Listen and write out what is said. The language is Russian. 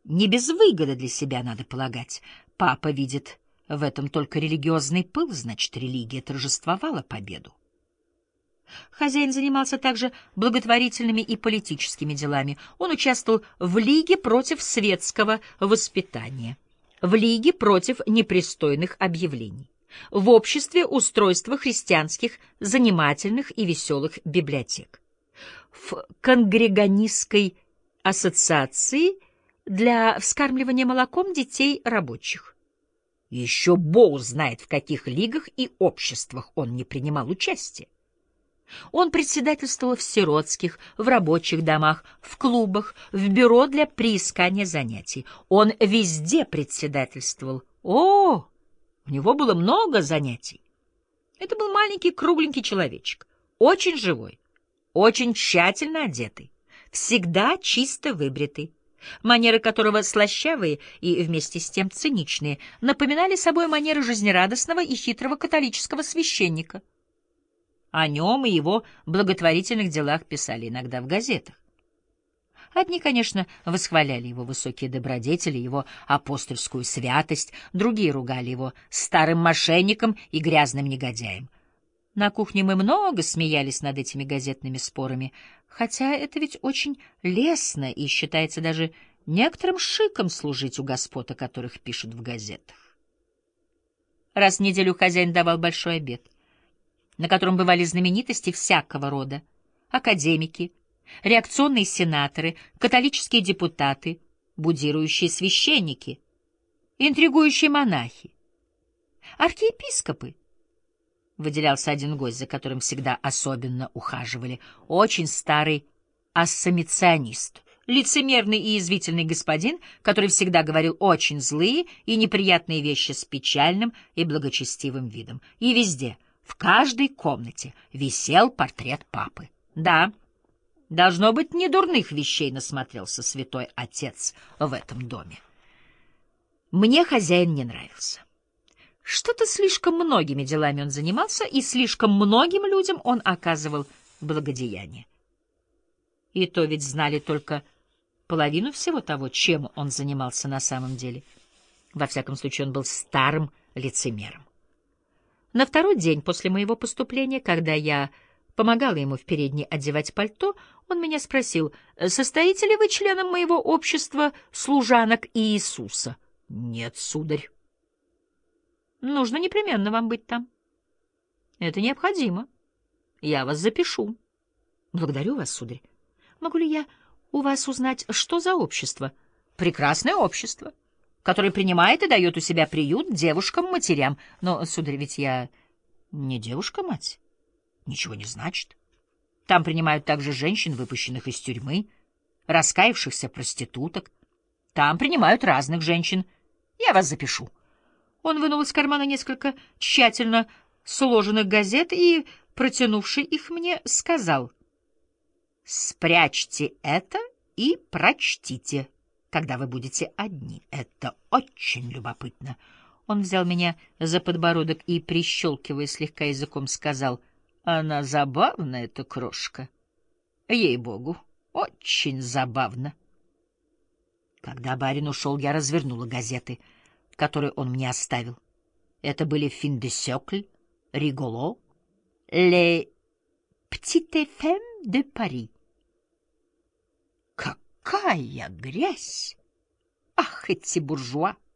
Не без выгоды для себя, надо полагать. Папа видит в этом только религиозный пыл, значит, религия торжествовала победу. Хозяин занимался также благотворительными и политическими делами. Он участвовал в Лиге против светского воспитания, в Лиге против непристойных объявлений, в Обществе устройства христианских занимательных и веселых библиотек, в Конгреганистской ассоциации для вскармливания молоком детей рабочих. Еще Бог знает, в каких лигах и обществах он не принимал участия. Он председательствовал в сиротских, в рабочих домах, в клубах, в бюро для приискания занятий. Он везде председательствовал. О, у него было много занятий. Это был маленький кругленький человечек, очень живой, очень тщательно одетый, всегда чисто выбритый, манеры которого слащавые и вместе с тем циничные, напоминали собой манеры жизнерадостного и хитрого католического священника. О нем и его благотворительных делах писали иногда в газетах. Одни, конечно, восхваляли его высокие добродетели, его апостольскую святость, другие ругали его старым мошенником и грязным негодяем. На кухне мы много смеялись над этими газетными спорами, хотя это ведь очень лестно и считается даже некоторым шиком служить у господ, о которых пишут в газетах. Раз в неделю хозяин давал большой обед, на котором бывали знаменитости всякого рода, академики, реакционные сенаторы, католические депутаты, будирующие священники, интригующие монахи, архиепископы. Выделялся один гость, за которым всегда особенно ухаживали, очень старый ассамиционист, лицемерный и язвительный господин, который всегда говорил очень злые и неприятные вещи с печальным и благочестивым видом. И везде, в каждой комнате, висел портрет папы. Да, должно быть, недурных вещей насмотрелся святой отец в этом доме. Мне хозяин не нравился. Что-то слишком многими делами он занимался, и слишком многим людям он оказывал благодеяние. И то ведь знали только половину всего того, чем он занимался на самом деле. Во всяком случае, он был старым лицемером. На второй день после моего поступления, когда я помогала ему в передней одевать пальто, он меня спросил: «Состоите ли вы членом моего общества служанок Иисуса?» «Нет, сударь». «Нужно непременно вам быть там». «Это необходимо. Я вас запишу». «Благодарю вас, сударь. Могу ли я у вас узнать, что за общество?» «Прекрасное общество, которое принимает и дает у себя приют девушкам-матерям. Но, сударь, ведь я не девушка-мать. Ничего не значит. Там принимают также женщин, выпущенных из тюрьмы, раскаявшихся проституток. Там принимают разных женщин. Я вас запишу». Он вынул из кармана несколько тщательно сложенных газет и, протянувший их мне, сказал: «Спрячьте это и прочтите, когда вы будете одни. Это очень любопытно». Он взял меня за подбородок и, прищелкивая слегка языком, сказал: «Она забавна, эта крошка. Ей-богу, очень забавно». Когда барин ушел, я развернула газеты, которые он мне оставил. Это были «Fin de siècle», «Rigolo», «Les petites femmes de Paris». Какая грязь! Ах, эти буржуа!